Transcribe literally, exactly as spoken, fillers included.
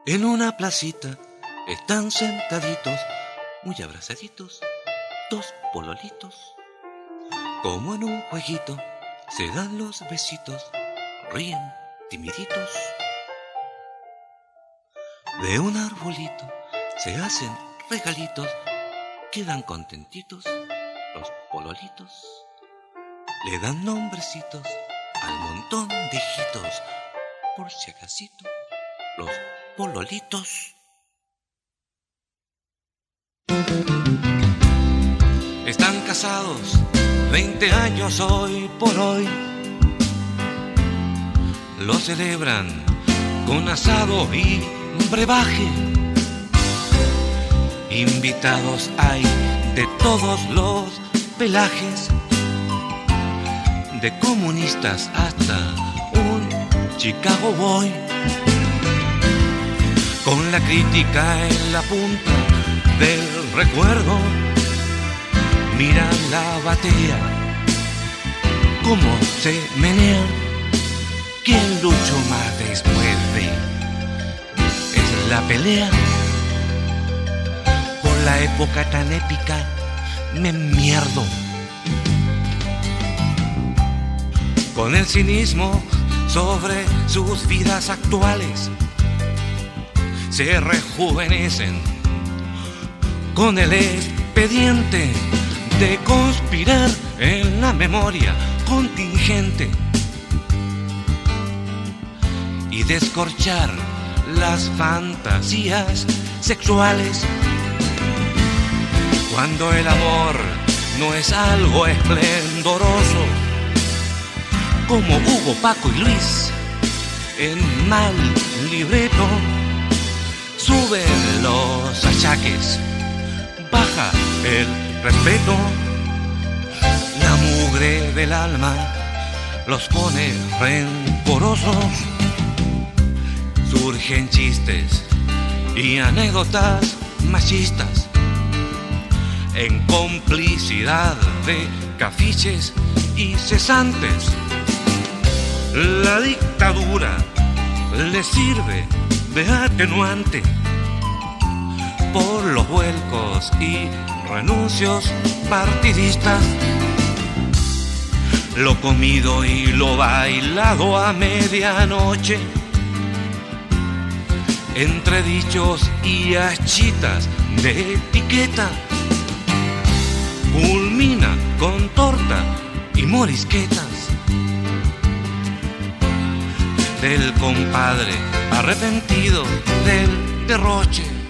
En una placita están sentaditos, muy abrazaditos, dos pololitos. Como en un jueguito se dan los besitos, ríen timiditos. De un arbolito se hacen regalitos, quedan contentitos los pololitos. Le dan nombrecitos al montón de hijitos, por si acasito los pololitos. Están casados veinte años hoy por hoy. Lo celebran con asado y brebaje. Invitados hay de todos los pelajes, de comunistas hasta un Chicago Boy. Con la crítica en la punta del recuerdo, mira la batea, cómo se menea. ¿Quién luchó más después de? Es la pelea. Por la época tan épica me mierdo. Con el cinismo sobre sus vidas actuales, se rejuvenecen con el expediente de conspirar en la memoria contingente y descorchar las fantasías sexuales. Cuando el amor no es algo esplendoroso, como Hugo, Paco y Luis en mal libreto, suben los achaques, baja el respeto, la mugre del alma los pone rencorosos. Surgen chistes y anécdotas machistas en complicidad de cafiches y cesantes. La dictadura les sirve de atenuante por los vuelcos y renuncios partidistas. Lo comido y lo bailado a medianoche, entre dichos y achitas de etiqueta, culmina con torta y morisquetas. Del compadre arrepentido del derroche,